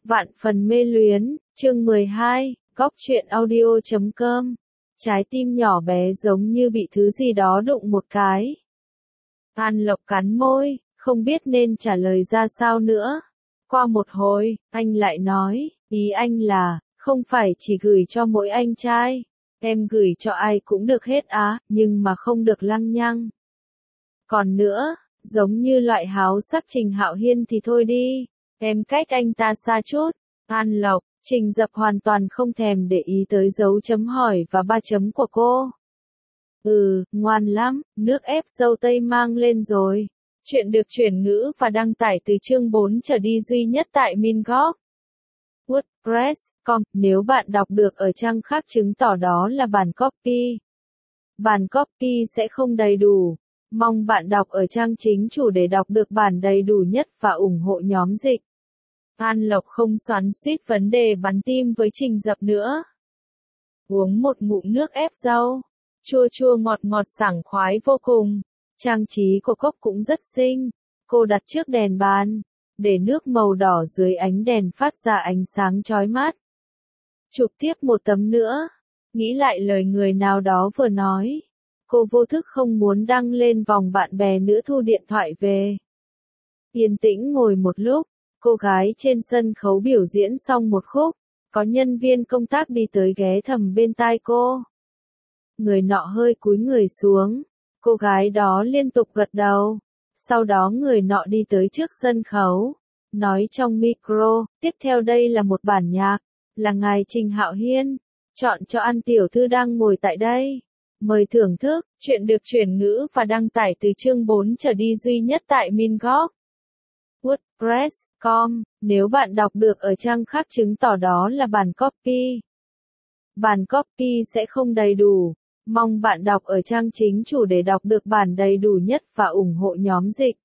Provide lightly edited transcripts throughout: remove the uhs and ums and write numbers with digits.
Vạn phần mê luyến, chương 12, góc truyện audio.com. Trái tim nhỏ bé giống như bị thứ gì đó đụng một cái. An Lộc cắn môi, không biết nên trả lời ra sao nữa. Qua một hồi, anh lại nói, ý anh là, không phải chỉ gửi cho mỗi anh trai. Em gửi cho ai cũng được hết á, nhưng mà không được lăng nhăng. Còn nữa, giống như loại háo sắc Trình Hạo Hiên thì thôi đi. Em cách anh ta xa chút. An Lộc, Trình Dập hoàn toàn không thèm để ý tới dấu chấm hỏi và ba chấm của cô. Ngoan lắm, nước ép dâu tây mang lên rồi. Chuyện được chuyển ngữ và đăng tải từ chương 4 trở đi duy nhất tại Mingok. WordPress.com. Nếu bạn đọc được ở trang khác chứng tỏ đó là bản copy. Bản copy sẽ không đầy đủ. Mong bạn đọc ở trang chính chủ để đọc được bản đầy đủ nhất và ủng hộ nhóm dịch. An Lộc không xoắn xuýt vấn đề bắn tim với Trình Dập nữa. Uống một ngụm nước ép dâu. Chua chua ngọt ngọt sảng khoái vô cùng. Trang trí của cốc cũng rất xinh. Cô đặt trước đèn bàn, để nước màu đỏ dưới ánh đèn phát ra ánh sáng chói mắt. Chụp tiếp một tấm nữa. Nghĩ lại lời người nào đó vừa nói. Cô vô thức không muốn đăng lên vòng bạn bè nữa, thu điện thoại về. Yên tĩnh ngồi một lúc, cô gái trên sân khấu biểu diễn xong một khúc, có nhân viên công tác đi tới ghé thầm bên tai cô. Người nọ hơi cúi người xuống, cô gái đó liên tục gật đầu. Sau đó người nọ đi tới trước sân khấu, nói trong micro, tiếp theo đây là một bản nhạc, là ngài Trình Hạo Hiên, chọn cho An tiểu thư đang ngồi tại đây. Mời thưởng thức, chuyện được chuyển ngữ và đăng tải từ chương 4 trở đi duy nhất tại Mingok. WordPress.com. Nếu bạn đọc được ở trang khác chứng tỏ đó là bản copy. Bản copy sẽ không đầy đủ. Mong bạn đọc ở trang chính chủ để đọc được bản đầy đủ nhất và ủng hộ nhóm dịch.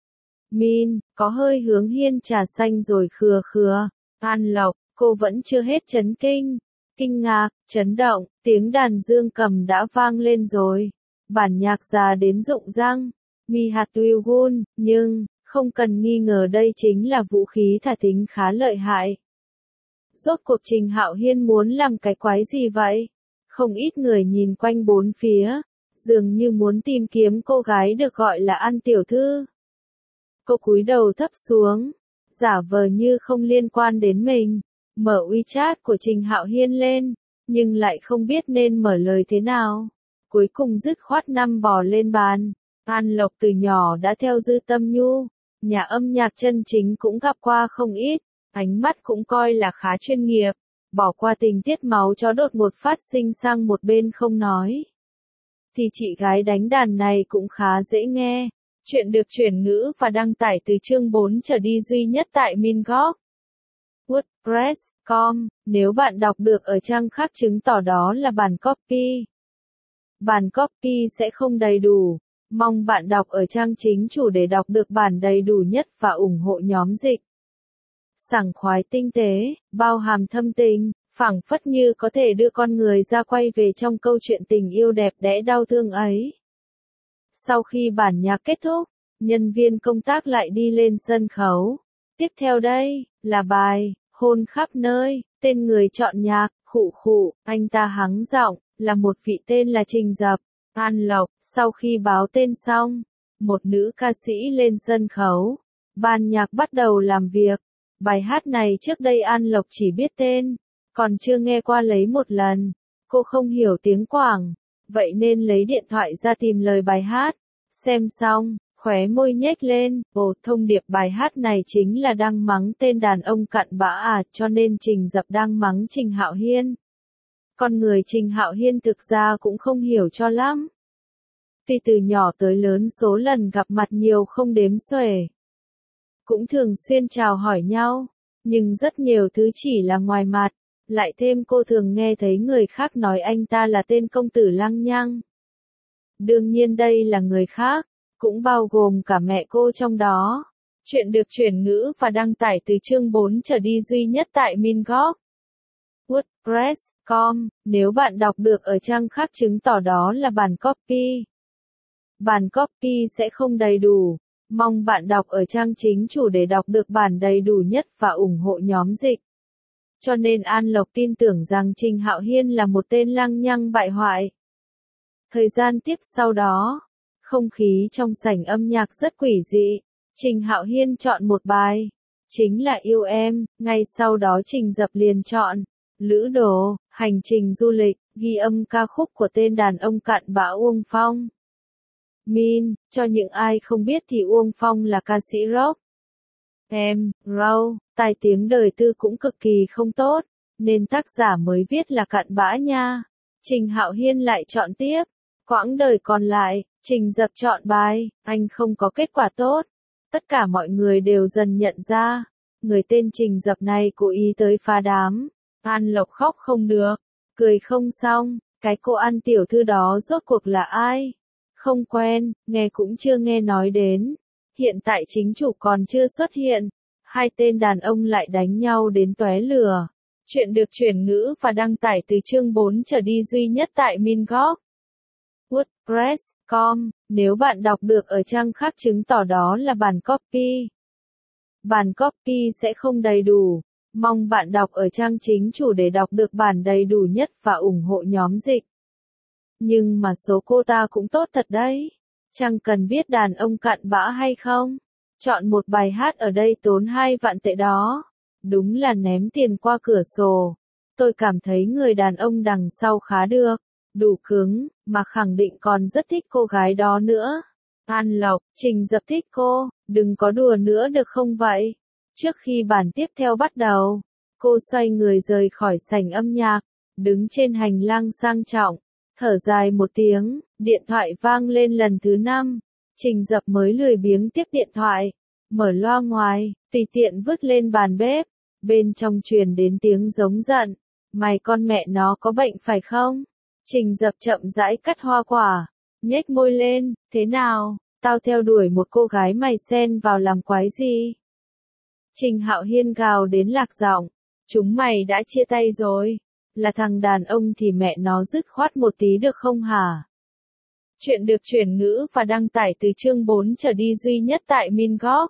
Min, có hơi hướng Hiên trà xanh rồi khừa khừa. An Lộc, cô vẫn chưa hết chấn kinh. Kinh ngạc, chấn động, tiếng đàn dương cầm đã vang lên rồi. Bản nhạc già đến rụng răng. Mi hạt Wilgun, nhưng, không cần nghi ngờ đây chính là vũ khí thả thính khá lợi hại. Rốt cuộc Trình Hạo Hiên muốn làm cái quái gì vậy? Không ít người nhìn quanh bốn phía, dường như muốn tìm kiếm cô gái được gọi là An tiểu thư. Cô cúi đầu thấp xuống, giả vờ như không liên quan đến mình, mở WeChat của Trình Hạo Hiên lên, nhưng lại không biết nên mở lời thế nào. Cuối cùng dứt khoát nằm bò lên bàn. An Lộc từ nhỏ đã theo Dư Tâm Nhu, nhà âm nhạc chân chính cũng gặp qua không ít, ánh mắt cũng coi là khá chuyên nghiệp. Bỏ qua tình tiết máu chó đột ngột phát sinh sang một bên không nói. Thì chị gái đánh đàn này cũng khá dễ nghe. Chuyện được chuyển ngữ và đăng tải từ chương 4 trở đi duy nhất tại Mingok. WordPress.com. Nếu bạn đọc được ở trang khác chứng tỏ đó là bản copy. Bản copy sẽ không đầy đủ. Mong bạn đọc ở trang chính chủ để đọc được bản đầy đủ nhất và ủng hộ nhóm dịch. Sảng khoái tinh tế, bao hàm thâm tình, phảng phất như có thể đưa con người ra quay về trong câu chuyện tình yêu đẹp đẽ đau thương ấy. Sau khi bản nhạc kết thúc, nhân viên công tác lại đi lên sân khấu. Tiếp theo đây, là bài, hôn khắp nơi, tên người chọn nhạc, khụ khụ, anh ta hắng giọng, là một vị tên là Trình Dập. An Lộc, sau khi báo tên xong, một nữ ca sĩ lên sân khấu. Ban nhạc bắt đầu làm việc. Bài hát này trước đây An Lộc chỉ biết tên, còn chưa nghe qua lấy một lần. Cô không hiểu tiếng Quảng, vậy nên lấy điện thoại ra tìm lời bài hát. Xem xong, khóe môi nhếch lên, thông điệp bài hát này chính là đang mắng tên đàn ông cặn bã cho nên Trình Dập đang mắng Trình Hạo Hiên. Con người Trình Hạo Hiên thực ra cũng không hiểu cho lắm. Tuy từ nhỏ tới lớn số lần gặp mặt nhiều không đếm xuể. Cũng thường xuyên chào hỏi nhau, nhưng rất nhiều thứ chỉ là ngoài mặt. Lại thêm cô thường nghe thấy người khác nói anh ta là tên công tử lăng nhăng. Đương nhiên đây là người khác, cũng bao gồm cả mẹ cô trong đó. Chuyện được chuyển ngữ và đăng tải từ chương 4 trở đi duy nhất tại Mingok. WordPress.com. Nếu bạn đọc được ở trang khác chứng tỏ đó là bản copy. Bản copy sẽ không đầy đủ. Mong bạn đọc ở trang chính chủ để đọc được bản đầy đủ nhất và ủng hộ nhóm dịch. Cho nên An Lộc tin tưởng rằng Trình Hạo Hiên là một tên lăng nhăng bại hoại. Thời gian tiếp sau đó, không khí trong sảnh âm nhạc rất quỷ dị. Trình Hạo Hiên chọn một bài, chính là Yêu Em, ngay sau đó Trình Dập liền chọn Lữ Đồ, Hành trình du lịch, ghi âm ca khúc của tên đàn ông cặn bã Uông Phong. Cho những ai không biết thì Uông Phong là ca sĩ rock. Tai tiếng đời tư cũng cực kỳ không tốt, nên tác giả mới viết là cặn bã nha. Trình Hạo Hiên lại chọn tiếp, quãng đời còn lại, Trình Dập chọn bài, Anh không có kết quả tốt. Tất cả mọi người đều dần nhận ra, người tên Trình Dập này cố ý tới phá đám. An Lộc khóc không được, cười không xong, cái cô An tiểu thư đó rốt cuộc là ai? Không quen, nghe cũng chưa nghe nói đến. Hiện tại chính chủ còn chưa xuất hiện, hai tên đàn ông lại đánh nhau đến tóe lửa. Chuyện được chuyển ngữ và đăng tải từ chương 4 trở đi duy nhất tại Mingok. WordPress.com, nếu bạn đọc được ở trang khác chứng tỏ đó là bản copy. Bản copy sẽ không đầy đủ. Mong bạn đọc ở trang chính chủ để đọc được bản đầy đủ nhất và ủng hộ nhóm dịch. Nhưng mà số cô ta cũng tốt thật đấy. Chẳng cần biết đàn ông cặn bã hay không. Chọn một bài hát ở đây tốn 2 vạn tệ đó. Đúng là ném tiền qua cửa sổ. Tôi cảm thấy người đàn ông đằng sau khá được. Đủ cứng, mà khẳng định còn rất thích cô gái đó nữa. An Lộc, Trình Dập thích cô, đừng có đùa nữa được không vậy? Trước khi bản tiếp theo bắt đầu, cô xoay người rời khỏi sảnh âm nhạc, đứng trên hành lang sang trọng, thở dài một tiếng, điện thoại vang lên lần thứ 5. Trình Dập mới lười biếng tiếp điện thoại, mở loa ngoài, tùy tiện vứt lên bàn bếp, bên trong truyền đến tiếng giống giận, mày con mẹ nó có bệnh phải không? Trình Dập chậm rãi cắt hoa quả, nhếch môi lên, thế nào, tao theo đuổi một cô gái mày xen vào làm quái gì? Trình Hạo Hiên gào đến lạc giọng, chúng mày đã chia tay rồi, là thằng đàn ông thì mẹ nó dứt khoát một tí được không hả? Chuyện được chuyển ngữ và đăng tải từ chương 4 trở đi duy nhất tại Mingok.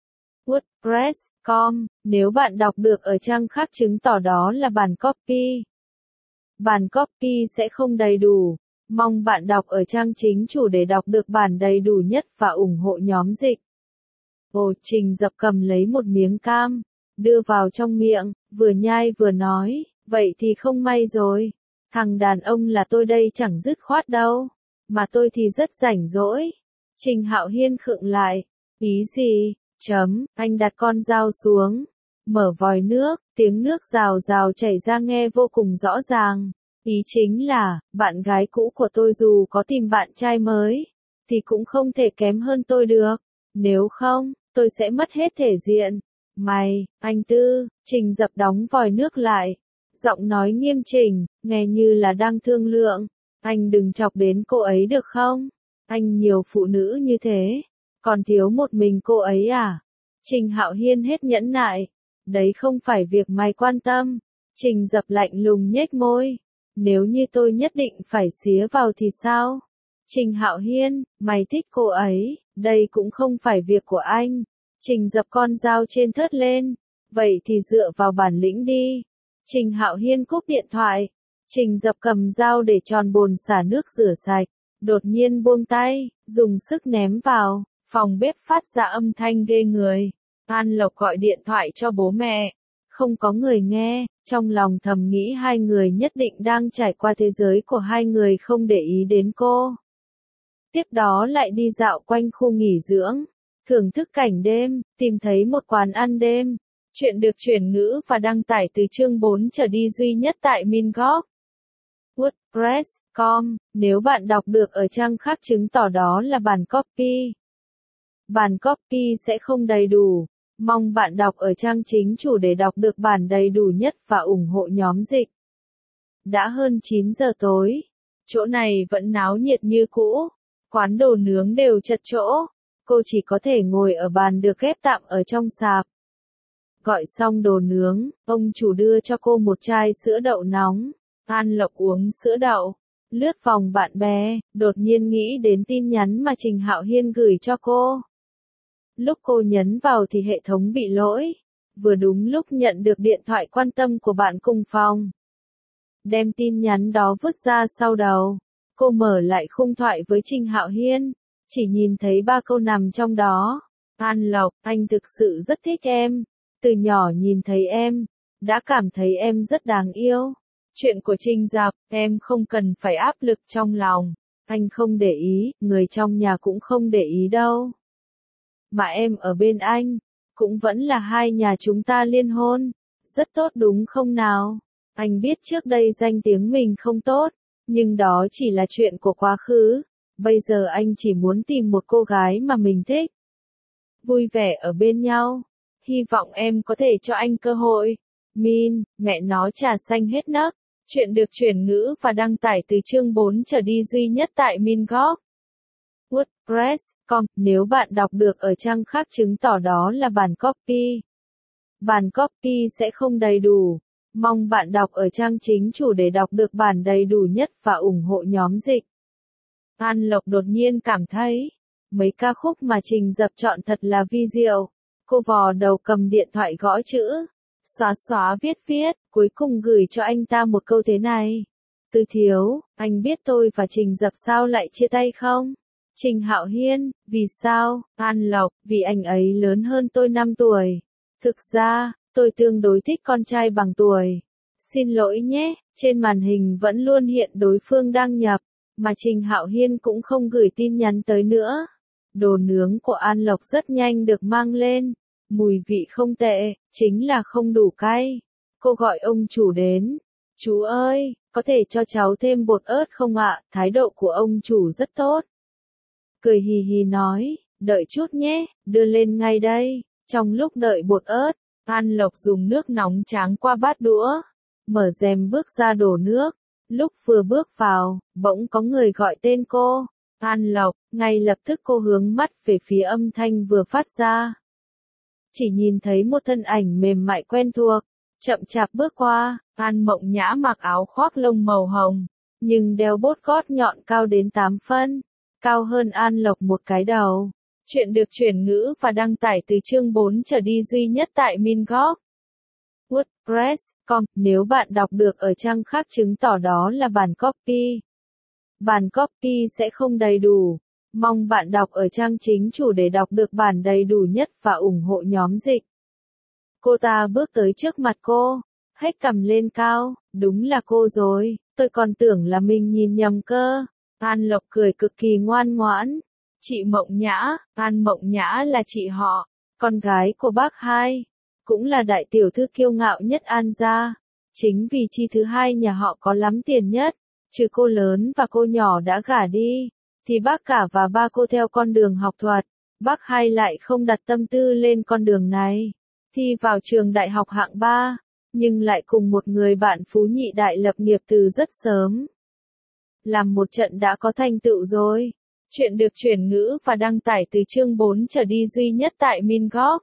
WordPress.com, nếu bạn đọc được ở trang khác chứng tỏ đó là bản copy. Bản copy sẽ không đầy đủ. Mong bạn đọc ở trang chính chủ để đọc được bản đầy đủ nhất và ủng hộ nhóm dịch. Trình Dập cầm lấy một miếng cam, đưa vào trong miệng, vừa nhai vừa nói, vậy thì không may rồi. Thằng đàn ông là tôi đây chẳng dứt khoát đâu, mà tôi thì rất rảnh rỗi. Trình Hạo Hiên khựng lại, ý gì? Anh đặt con dao xuống, mở vòi nước, tiếng nước rào rào chảy ra nghe vô cùng rõ ràng. Ý chính là, bạn gái cũ của tôi dù có tìm bạn trai mới, thì cũng không thể kém hơn tôi được. Nếu không, tôi sẽ mất hết thể diện. Anh Tư, Trình Dập đóng vòi nước lại. Giọng nói nghiêm chỉnh, nghe như là đang thương lượng. Anh đừng chọc đến cô ấy được không? Anh nhiều phụ nữ như thế, còn thiếu một mình cô ấy à? Trình Hạo Hiên hết nhẫn nại. Đấy không phải việc mày quan tâm. Trình Dập lạnh lùng nhếch môi. Nếu như tôi nhất định phải xía vào thì sao? Trình Hạo Hiên, mày thích cô ấy, đây cũng không phải việc của anh. Trình Dập con dao trên thớt lên. Vậy thì dựa vào bản lĩnh đi. Trình Hạo Hiên cúp điện thoại. Trình Dập cầm dao để tròn bồn xả nước rửa sạch. Đột nhiên buông tay, dùng sức ném vào. Phòng bếp phát ra âm thanh ghê người. An Lộc gọi điện thoại cho bố mẹ. Không có người nghe, trong lòng thầm nghĩ hai người nhất định đang trải qua thế giới của hai người không để ý đến cô. Tiếp đó lại đi dạo quanh khu nghỉ dưỡng, thưởng thức cảnh đêm, tìm thấy một quán ăn đêm. Chuyện được chuyển ngữ và đăng tải từ chương 4 trở đi duy nhất tại Mingok. WordPress.com, nếu bạn đọc được ở trang khác chứng tỏ đó là bản copy. Bản copy sẽ không đầy đủ. Mong bạn đọc ở trang chính chủ để đọc được bản đầy đủ nhất và ủng hộ nhóm dịch. Đã hơn 9 giờ tối. Chỗ này vẫn náo nhiệt như cũ. Quán đồ nướng đều chật chỗ. Cô chỉ có thể ngồi ở bàn được ghép tạm ở trong sạp. Gọi xong đồ nướng, ông chủ đưa cho cô một chai sữa đậu nóng. An Lộc uống sữa đậu. Lướt vòng bạn bè, đột nhiên nghĩ đến tin nhắn mà Trình Hạo Hiên gửi cho cô. Lúc cô nhấn vào thì hệ thống bị lỗi. Vừa đúng lúc nhận được điện thoại quan tâm của bạn cùng phòng. Đem tin nhắn đó vứt ra sau đầu. Cô mở lại khung thoại với Trình Hạo Hiên. Chỉ nhìn thấy 3 câu nằm trong đó. An Lộc, anh thực sự rất thích em. Từ nhỏ nhìn thấy em, đã cảm thấy em rất đáng yêu. Chuyện của Trình Dập, em không cần phải áp lực trong lòng. Anh không để ý, người trong nhà cũng không để ý đâu. Mà em ở bên anh, cũng vẫn là hai nhà chúng ta liên hôn. Rất tốt đúng không nào? Anh biết trước đây danh tiếng mình không tốt, nhưng đó chỉ là chuyện của quá khứ. Bây giờ anh chỉ muốn tìm một cô gái mà mình thích. Vui vẻ ở bên nhau. Hy vọng em có thể cho anh cơ hội. Min, mẹ nó trà xanh hết nấc. Chuyện được chuyển ngữ và đăng tải từ chương 4 trở đi duy nhất tại Mingoc. WordPress.com. Nếu bạn đọc được ở trang khác chứng tỏ đó là bản copy. Bản copy sẽ không đầy đủ. Mong bạn đọc ở trang chính chủ để đọc được bản đầy đủ nhất và ủng hộ nhóm dịch. An Lộc đột nhiên cảm thấy, mấy ca khúc mà Trình Dập chọn thật là vi diệu. Cô vò đầu cầm điện thoại gõ chữ, xóa xóa viết viết, cuối cùng gửi cho anh ta một câu thế này. Tư Thiếu, anh biết tôi và Trình Dập sao lại chia tay không? Trình Hạo Hiên, vì sao? An Lộc, vì anh ấy lớn hơn tôi 5 tuổi. Thực ra, tôi tương đối thích con trai bằng tuổi. Xin lỗi nhé, trên màn hình vẫn luôn hiện đối phương đăng nhập, mà Trình Hạo Hiên cũng không gửi tin nhắn tới nữa. Đồ nướng của An Lộc rất nhanh được mang lên. Mùi vị không tệ, chính là không đủ cay. Cô gọi ông chủ đến. Chú ơi, có thể cho cháu thêm bột ớt không ạ? Thái độ của ông chủ rất tốt. Cười hì hì nói, đợi chút nhé, đưa lên ngay đây. Trong lúc đợi bột ớt, An Lộc dùng nước nóng tráng qua bát đũa. Mở rèm bước ra đổ nước. Lúc vừa bước vào, bỗng có người gọi tên cô. An Lộc, ngay lập tức cô hướng mắt về phía âm thanh vừa phát ra. Chỉ nhìn thấy một thân ảnh mềm mại quen thuộc, chậm chạp bước qua. An Mộng Nhã mặc áo khoác lông màu hồng, nhưng đeo bốt gót nhọn cao đến 8 phân, cao hơn An Lộc một cái đầu. Chuyện được chuyển ngữ và đăng tải từ chương 4 trở đi duy nhất tại Mingoc. WordPress.com. Nếu bạn đọc được ở trang khác chứng tỏ đó là bản copy. Bản copy sẽ không đầy đủ. Mong bạn đọc ở trang chính chủ để đọc được bản đầy đủ nhất và ủng hộ nhóm dịch. Cô ta bước tới trước mặt cô, hét cầm lên cao, đúng là cô rồi, tôi còn tưởng là mình nhìn nhầm cơ. An Lộc cười cực kỳ ngoan ngoãn. Chị Mộng Nhã, An Mộng Nhã là chị họ, con gái của bác hai, cũng là đại tiểu thư kiêu ngạo nhất An gia. Chính vì chi thứ hai nhà họ có lắm tiền nhất, trừ cô lớn và cô nhỏ đã gả đi, thì bác cả và ba cô theo con đường học thuật, bác hai lại không đặt tâm tư lên con đường này. Thi vào trường đại học hạng 3, nhưng lại cùng một người bạn phú nhị đại lập nghiệp từ rất sớm. Làm một trận đã có thành tựu rồi. Chuyện được chuyển ngữ và đăng tải từ chương 4 trở đi duy nhất tại Mingoc.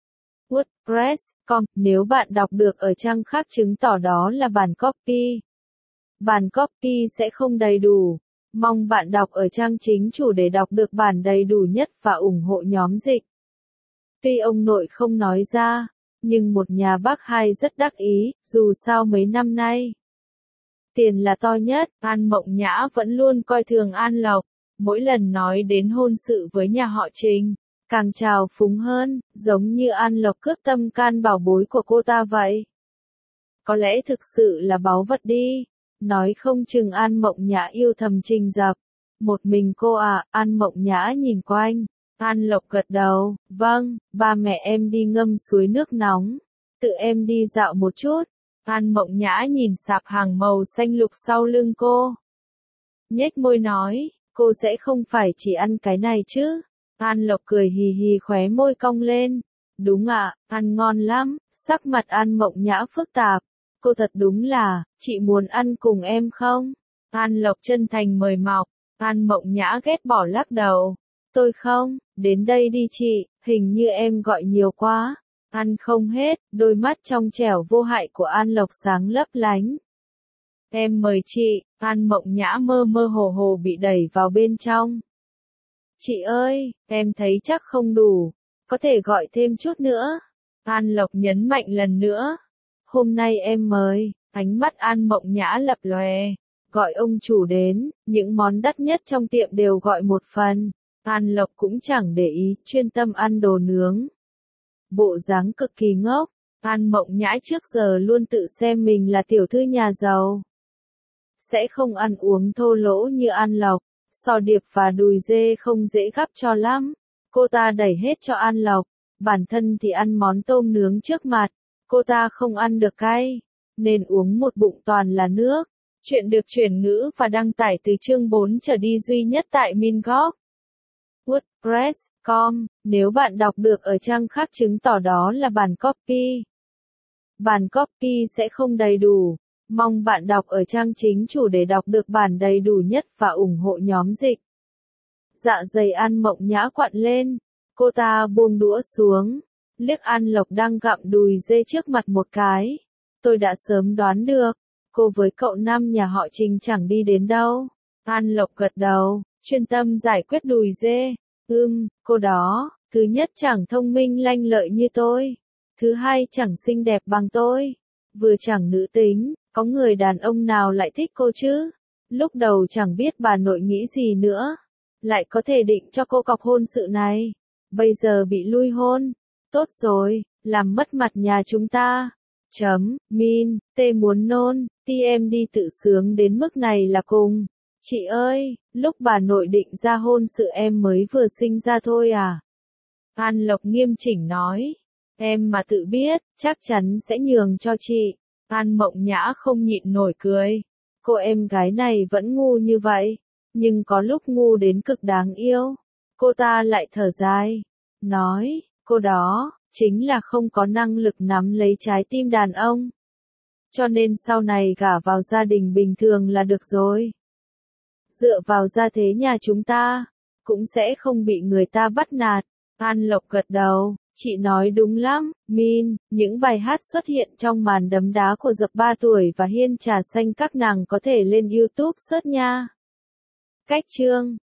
WordPress.com. Nếu bạn đọc được ở trang khác chứng tỏ đó là bản copy. Bản copy sẽ không đầy đủ. Mong bạn đọc ở trang chính chủ để đọc được bản đầy đủ nhất và ủng hộ nhóm dịch. Tuy ông nội không nói ra, nhưng một nhà bác hai rất đắc ý, dù sao mấy năm nay. Tiền là to nhất, An Mộng Nhã vẫn luôn coi thường An Lộc. Mỗi lần nói đến hôn sự với nhà họ Trình, càng trào phúng hơn, giống như An Lộc cướp tâm can bảo bối của cô ta vậy. Có lẽ thực sự là báu vật đi, nói không chừng An Mộng Nhã yêu thầm Trình Dập. Một mình cô à? An Mộng Nhã nhìn quanh. An Lộc gật đầu, vâng, ba mẹ em đi ngâm suối nước nóng, tự em đi dạo một chút. An Mộng Nhã nhìn sạp hàng màu xanh lục sau lưng cô. Nhếch môi nói, cô sẽ không phải chỉ ăn cái này chứ? An Lộc cười hì hì khóe môi cong lên. Đúng ạ, ăn ngon lắm. Sắc mặt An Mộng Nhã phức tạp. Cô thật đúng là, chị muốn ăn cùng em không? An Lộc chân thành mời mọc. An Mộng Nhã ghét bỏ lắc đầu. Tôi không, đến đây đi chị, hình như em gọi nhiều quá. Ăn không hết, đôi mắt trong trẻo vô hại của An Lộc sáng lấp lánh. Em mời chị. An Mộng Nhã mơ mơ hồ hồ bị đẩy vào bên trong. Chị ơi, em thấy chắc không đủ. có thể gọi thêm chút nữa. An Lộc nhấn mạnh lần nữa. Hôm nay em mời, ánh mắt An Mộng Nhã lập lòe. Gọi ông chủ đến, những món đắt nhất trong tiệm đều gọi một phần. An Lộc cũng chẳng để ý, chuyên tâm ăn đồ nướng. Bộ dáng cực kỳ ngốc, An Mộng Nhã trước giờ luôn tự xem mình là tiểu thư nhà giàu. Sẽ không ăn uống thô lỗ như An Lộc, sò điệp và đùi dê không dễ gắp cho lắm. Cô ta đẩy hết cho An Lộc, bản thân thì ăn món tôm nướng trước mặt. Cô ta không ăn được cay, nên uống một bụng toàn là nước. Chuyện được chuyển ngữ và đăng tải từ chương 4 trở đi duy nhất tại Mingok. WordPress.com, nếu bạn đọc được ở trang khác chứng tỏ đó là bản copy. Bản copy sẽ không đầy đủ. Mong bạn đọc ở trang chính chủ để đọc được bản đầy đủ nhất và ủng hộ nhóm dịch. Dạ dày An Mộng Nhã quặn lên. Cô ta buông đũa xuống. Liếc An Lộc đang gặm đùi dê trước mặt một cái. Tôi đã sớm đoán được. Cô với cậu nam nhà họ Trình chẳng đi đến đâu. An Lộc gật đầu, chuyên tâm giải quyết đùi dê. Cô đó, thứ nhất chẳng thông minh lanh lợi như tôi. Thứ hai chẳng xinh đẹp bằng tôi. Vừa chẳng nữ tính, có người đàn ông nào lại thích cô chứ? Lúc đầu chẳng biết bà nội nghĩ gì nữa. Lại có thể định cho cô cọc hôn sự này. Bây giờ bị lui hôn. Tốt rồi, làm mất mặt nhà chúng ta. Tê muốn nôn, em đi tự sướng đến mức này là cùng. Chị ơi, lúc bà nội định ra hôn sự em mới vừa sinh ra thôi à? An Lộc nghiêm chỉnh nói. Em mà tự biết, chắc chắn sẽ nhường cho chị. An Mộng Nhã không nhịn nổi cười. Cô em gái này vẫn ngu như vậy, nhưng có lúc ngu đến cực đáng yêu. Cô ta lại thở dài, nói, cô đó, chính là không có năng lực nắm lấy trái tim đàn ông. Cho nên sau này gả vào gia đình bình thường là được rồi. Dựa vào gia thế nhà chúng ta, cũng sẽ không bị người ta bắt nạt. An Lộc gật đầu, chị nói đúng lắm, những bài hát xuất hiện trong màn đấm đá của Dập 3 tuổi và Hiên Trà Xanh các nàng có thể lên YouTube search nha. Cách chương